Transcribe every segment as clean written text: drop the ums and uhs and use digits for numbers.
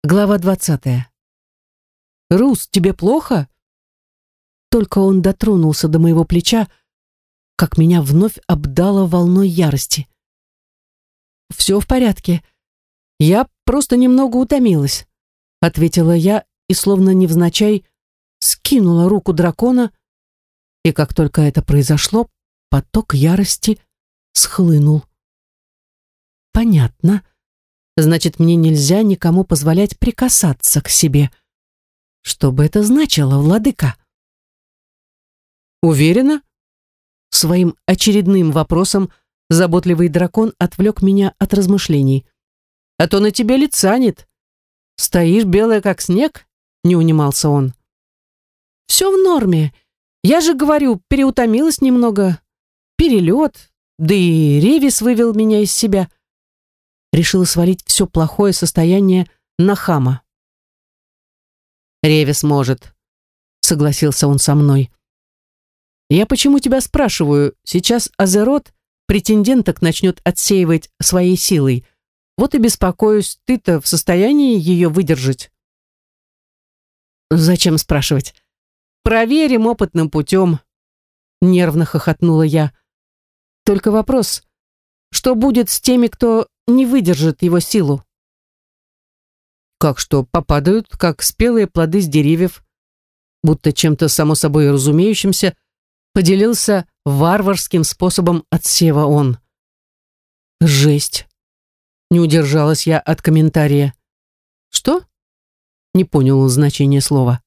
Глава 20. «Рус, тебе плохо?» Только он дотронулся до моего плеча, как меня вновь обдало волной ярости. «Все в порядке. Я просто немного утомилась», — ответила я и, словно невзначай, скинула руку дракона, и как только это произошло, поток ярости схлынул. «Понятно. Значит, мне нельзя никому позволять прикасаться к себе. Что бы это значило, владыка?» «Уверена?» Своим очередным вопросом заботливый дракон отвлек меня от размышлений. «А то на тебе лица нет. Стоишь белая, как снег?» — не унимался он. «Все в норме. Я же говорю, переутомилась немного. Перелет, да и Ревис вывел меня из себя». Решила свалить все плохое состояние на хама. «Ревис может», — согласился он со мной. «Я почему тебя спрашиваю? Сейчас Азерот претенденток начнет отсеивать своей силой. Вот и беспокоюсь, ты-то в состоянии ее выдержать?» «Зачем спрашивать? Проверим опытным путем», — нервно хохотнула я. «Только вопрос, что будет с теми, кто не выдержит его силу?» «Как что, попадают, как спелые плоды с деревьев», будто чем-то само собой разумеющимся поделился варварским способом отсева он. «Жесть!» Не удержалась я от комментария. «Что?» Не понял значение слова.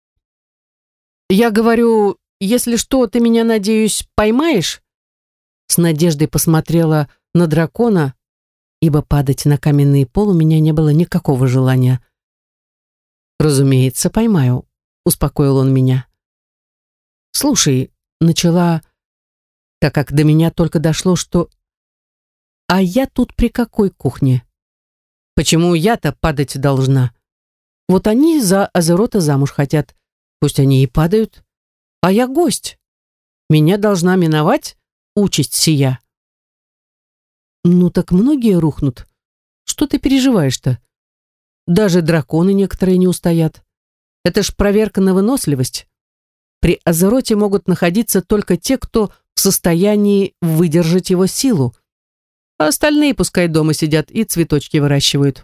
«Я говорю, если что, ты меня, надеюсь, поймаешь?» С надеждой посмотрела на дракона, ибо падать на каменный пол у меня не было никакого желания. «Разумеется, поймаю», — успокоил он меня. «Слушай», — начала, так как до меня только дошло, что «а я тут при какой кухне? Почему я-то падать должна? Вот они за Азерота замуж хотят, пусть они и падают, а я гость. Меня должна миновать участь сия». «Ну так многие рухнут. Что ты переживаешь-то? Даже драконы некоторые не устоят. Это ж проверка на выносливость. При Азероте могут находиться только те, кто в состоянии выдержать его силу, а остальные пускай дома сидят и цветочки выращивают».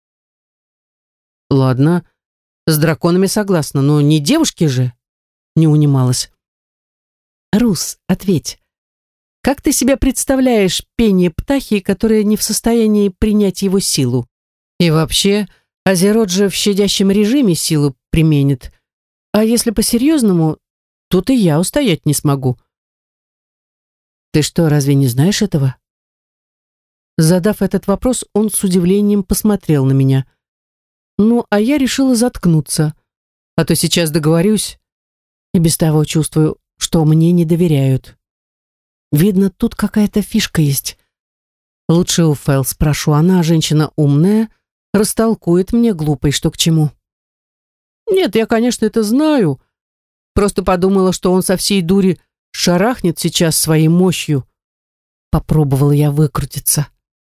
«Ладно, с драконами согласна, но не девушки же», — не унималась. «Рус, ответь, как ты себе представляешь пение птахи, которая не в состоянии принять его силу? И вообще, Азерот же в щадящем режиме силу применит, а если по-серьезному, тут и я устоять не смогу». «Ты что, разве не знаешь этого?» Задав этот вопрос, он с удивлением посмотрел на меня. Ну, а я решила заткнуться, а то сейчас договорюсь, и без того чувствую, что мне не доверяют. Видно, тут какая-то фишка есть. Лучше у Фэл спрошу, она женщина умная, растолкует мне глупой, что к чему. «Нет, я, конечно, это знаю. Просто подумала, что он со всей дури шарахнет сейчас своей мощью». Попробовала я выкрутиться.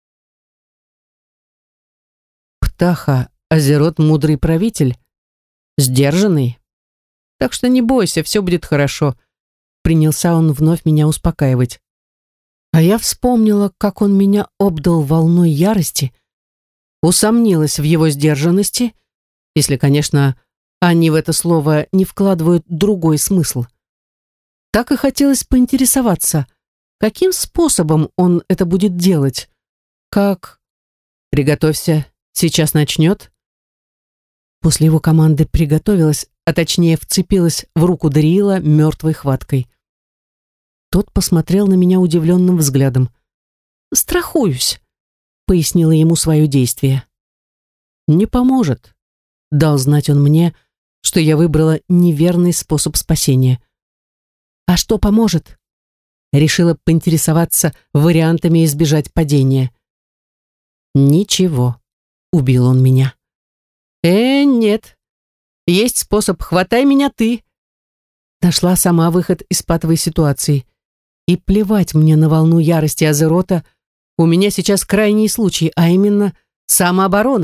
«Птаха, Азерот мудрый правитель, сдержанный. Так что не бойся, все будет хорошо», — принялся он вновь меня успокаивать. А я вспомнила, как он меня обдал волной ярости, усомнилась в его сдержанности, если, конечно, они в это слово не вкладывают другой смысл. Так и хотелось поинтересоваться, каким способом он это будет делать. Как? «Приготовься, сейчас начнет». После его команды приготовилась, а точнее вцепилась в руку Дариила мертвой хваткой. Тот посмотрел на меня удивленным взглядом. «Страхуюсь», — пояснила ему свое действие. «Не поможет», — дал знать он мне, что я выбрала неверный способ спасения. «А что поможет?» Решила поинтересоваться вариантами избежать падения. «Ничего», — убил он меня. Нет. Есть способ, хватай меня ты». Нашла сама выход из патовой ситуации. И плевать мне на волну ярости Азерота, у меня сейчас крайний случай, а именно самооборона.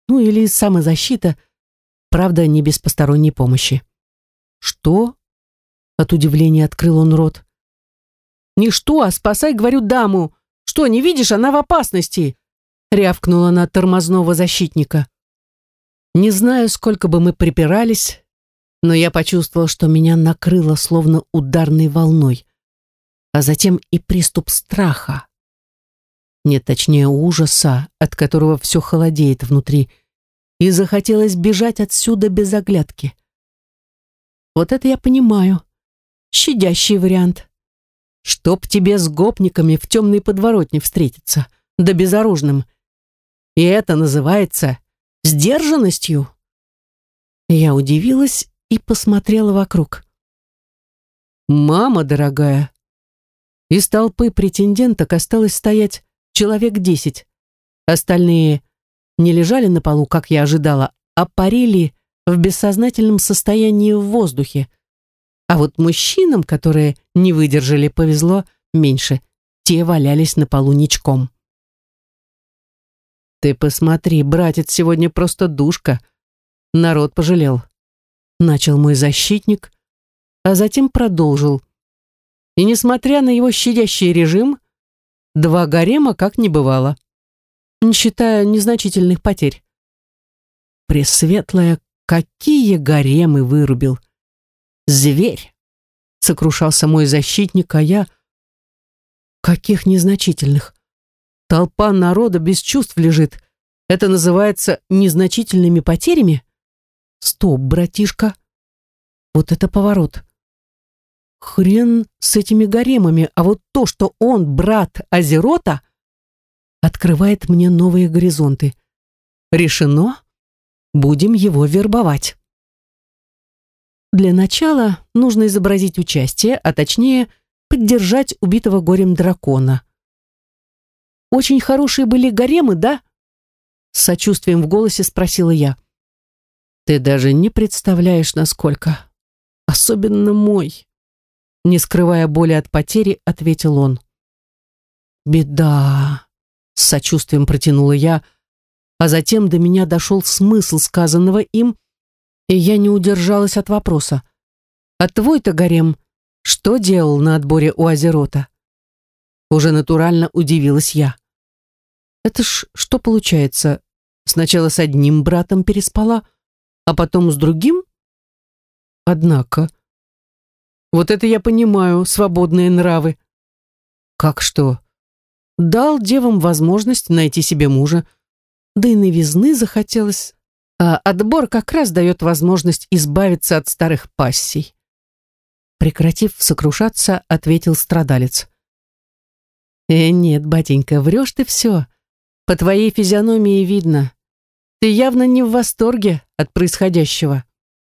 Ну или самозащита, правда, не без посторонней помощи. Что? От удивления открыл он рот. Не что, а спасай, говорю, даму. Что, не видишь, она в опасности? Рявкнула на тормозного защитника. Не знаю, сколько бы мы припирались, но я почувствовала, что меня накрыло словно ударной волной, а затем и приступ страха. Нет, точнее, ужаса, от которого все холодеет внутри, и захотелось бежать отсюда без оглядки. Вот это я понимаю. Щадящий вариант. Чтоб тебе с гопниками в темной подворотне встретиться, да безоружным. И это называется сдержанностью. Я удивилась и посмотрела вокруг. Мама дорогая, из толпы претенденток осталось стоять человек 10. Остальные не лежали на полу, как я ожидала, а парили в бессознательном состоянии в воздухе. А вот мужчинам, которые не выдержали, повезло меньше. Те валялись на полу ничком. Ты посмотри, братец сегодня просто душка. Народ пожалел. Начал мой защитник, а затем продолжил. И несмотря на его щадящий режим, 2 гарема как не бывало, не считая незначительных потерь. Пресветлая, какие гаремы вырубил! Зверь! Сокрушался мой защитник, а я... Каких незначительных? Толпа народа без чувств лежит. Это называется незначительными потерями? Стоп, братишка. Вот это поворот. Хрен с этими гаремами, а вот то, что он брат Азерота, открывает мне новые горизонты. Решено? Будем его вербовать. Для начала нужно изобразить участие, а точнее поддержать убитого горем дракона. Очень хорошие были гаремы, да? С сочувствием в голосе спросила я. Ты даже не представляешь, насколько. Особенно мой. Не скрывая боли от потери, ответил он. Беда. С сочувствием протянула я, а затем до меня дошел смысл сказанного им, и я не удержалась от вопроса. А твой-то гарем что делал на отборе у Азерота? Уже натурально удивилась я. Это ж что получается? Сначала с одним братом переспала, а потом с другим? Однако... Вот это я понимаю, свободные нравы. Как что? Дал девам возможность найти себе мужа, да и новизны захотелось. А отбор как раз дает возможность избавиться от старых пассий. Прекратив сокрушаться, ответил страдалец. Нет, батенька, врешь ты все. По твоей физиономии видно. Ты явно не в восторге от происходящего.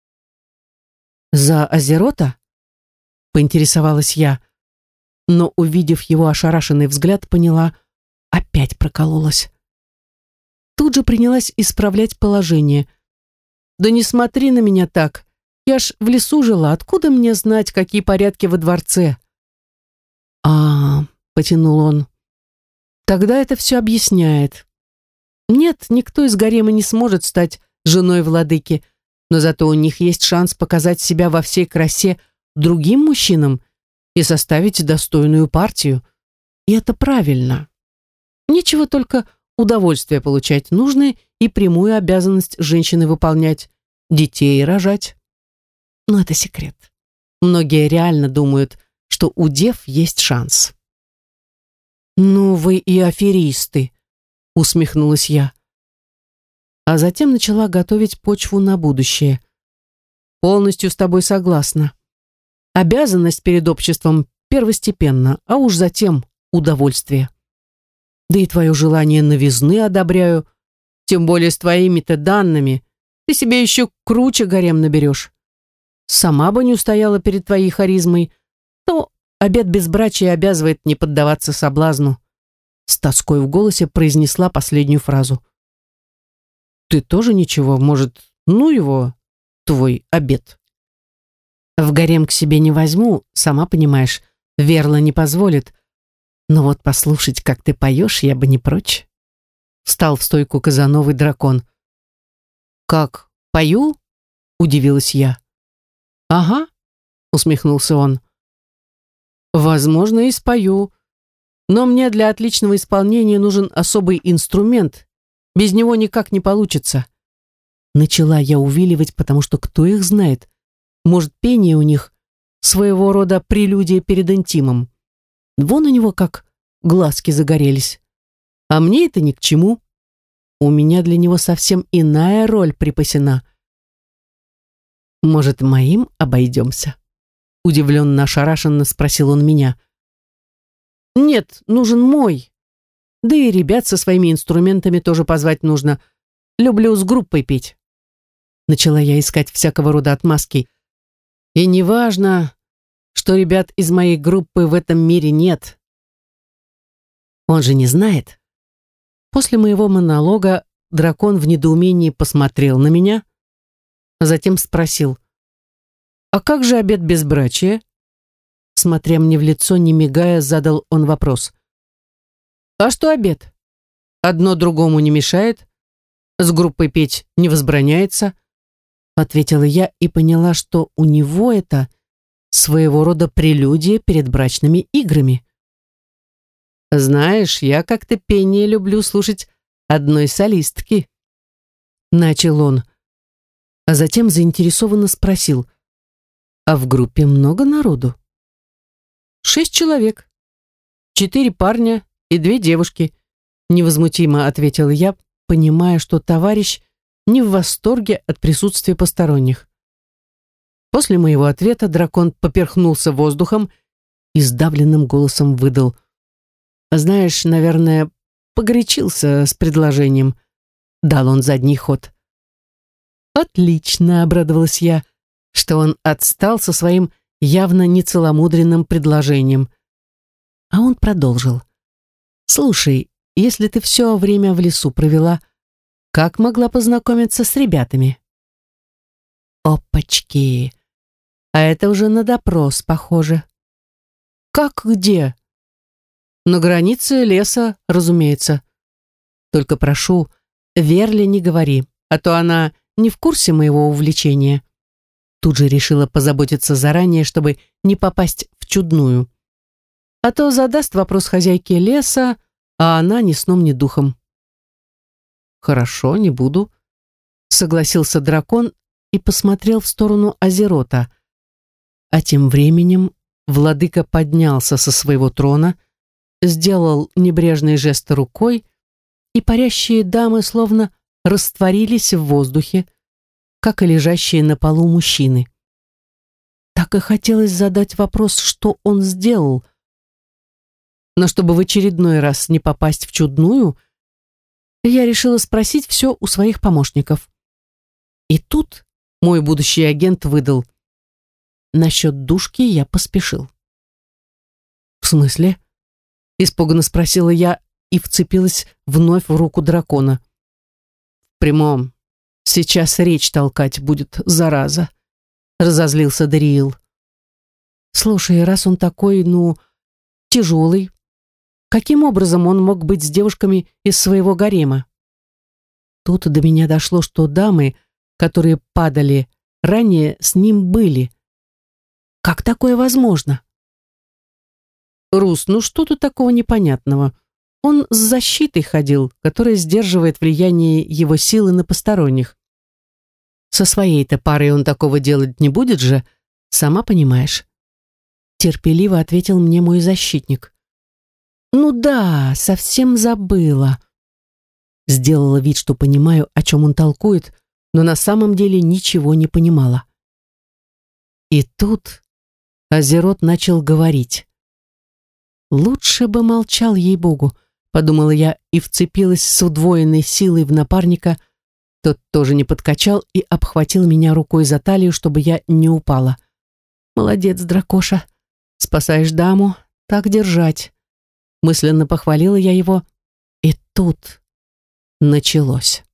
За Азерота? Поинтересовалась я, но, увидев его ошарашенный взгляд, поняла, опять прокололась. Тут же принялась исправлять положение. Да не смотри на меня так. Я ж в лесу жила, откуда мне знать, какие порядки во дворце? Потянул он. Тогда это все объясняет. Нет, никто из гарема не сможет стать женой владыки, но зато у них есть шанс показать себя во всей красе другим мужчинам и составить достойную партию. И это правильно. Нечего только удовольствие получать, нужно и прямую обязанность женщины выполнять, детей рожать. Но это секрет. Многие реально думают, что у дев есть шанс. «Ну вы и аферисты», — усмехнулась я. А затем начала готовить почву на будущее. «Полностью с тобой согласна. Обязанность перед обществом первостепенна, а уж затем удовольствие. Да и твое желание новизны одобряю, тем более с твоими-то данными. Ты себе еще круче гарем наберешь. Сама бы не устояла перед твоей харизмой, то обет безбрачия обязывает не поддаваться соблазну». С тоской в голосе произнесла последнюю фразу. «Ты тоже ничего, может, ну его, твой обет?» «В гарем к себе не возьму, сама понимаешь, Верла не позволит. Но вот послушать, как ты поешь, я бы не прочь». Встал в стойку казановый дракон. Как, пою? Удивилась я. Ага, усмехнулся он. Возможно, и спою, но мне для отличного исполнения нужен особый инструмент. Без него никак не получится. Начала я увиливать, потому что кто их знает? Может, пение у них своего рода прелюдия перед интимом. Вон у него как глазки загорелись. А мне это ни к чему. У меня для него совсем иная роль припасена. Может, моим обойдемся? Удивленно, ошарашенно спросил он меня. Нет, нужен мой. Да и ребят со своими инструментами тоже позвать нужно. Люблю с группой петь. Начала я искать всякого рода отмазки. И неважно, что ребят из моей группы в этом мире нет. Он же не знает. После моего монолога дракон в недоумении посмотрел на меня, а затем спросил: «А как же обет безбрачия?» Смотря мне в лицо, не мигая, задал он вопрос. «А что обет? Одно другому не мешает, с группой петь не возбраняется», ответила я и поняла, что у него это своего рода прелюдия перед брачными играми. «Знаешь, я как-то пение люблю слушать одной солистки», начал он, а затем заинтересованно спросил: «А в группе много народу?» 6 человек. 4 парня и 2 девушки», невозмутимо ответила я, понимая, что товарищ не в восторге от присутствия посторонних. После моего ответа дракон поперхнулся воздухом и сдавленным голосом выдал: «Знаешь, наверное, погорячился с предложением». Дал он задний ход. «Отлично», — обрадовалась я, что он отстал со своим явно нецеломудренным предложением. А он продолжил: «Слушай, если ты все время в лесу провела, как могла познакомиться с ребятами?» Опачки! А это уже на допрос похоже. «Как где?» «На границе леса, разумеется. Только прошу, Верле не говори, а то она не в курсе моего увлечения». Тут же решила позаботиться заранее, чтобы не попасть в чудную. А то задаст вопрос хозяйке леса, а она ни сном, ни духом. «Хорошо, не буду», — согласился дракон и посмотрел в сторону Азерота. А тем временем владыка поднялся со своего трона, сделал небрежный жест рукой, и парящие дамы словно растворились в воздухе, как и лежащие на полу мужчины. Так и хотелось задать вопрос, что он сделал. Но чтобы в очередной раз не попасть в чудную, я решила спросить все у своих помощников. И тут мой будущий агент выдал: «Насчет душки я поспешил». «В смысле?» — испуганно спросила я и вцепилась вновь в руку дракона. «В прямом. Сейчас речь толкать будет, зараза», — разозлился Дариил. «Слушай, раз он такой, тяжелый, каким образом он мог быть с девушками из своего гарема?» Тут до меня дошло, что дамы, которые падали ранее, с ним были. Как такое возможно? «Рус, что тут такого непонятного? Он с защитой ходил, которая сдерживает влияние его силы на посторонних. Со своей-то парой он такого делать не будет же, сама понимаешь». Терпеливо ответил мне мой защитник. «Ну да, совсем забыла». Сделала вид, что понимаю, о чем он толкует, но на самом деле ничего не понимала. И тут Азерот начал говорить. «Лучше бы молчал, ей-богу», — подумала я и вцепилась с удвоенной силой в напарника. Тот тоже не подкачал и обхватил меня рукой за талию, чтобы я не упала. «Молодец, дракоша, спасаешь даму, так держать», — мысленно похвалила я его. И тут началось.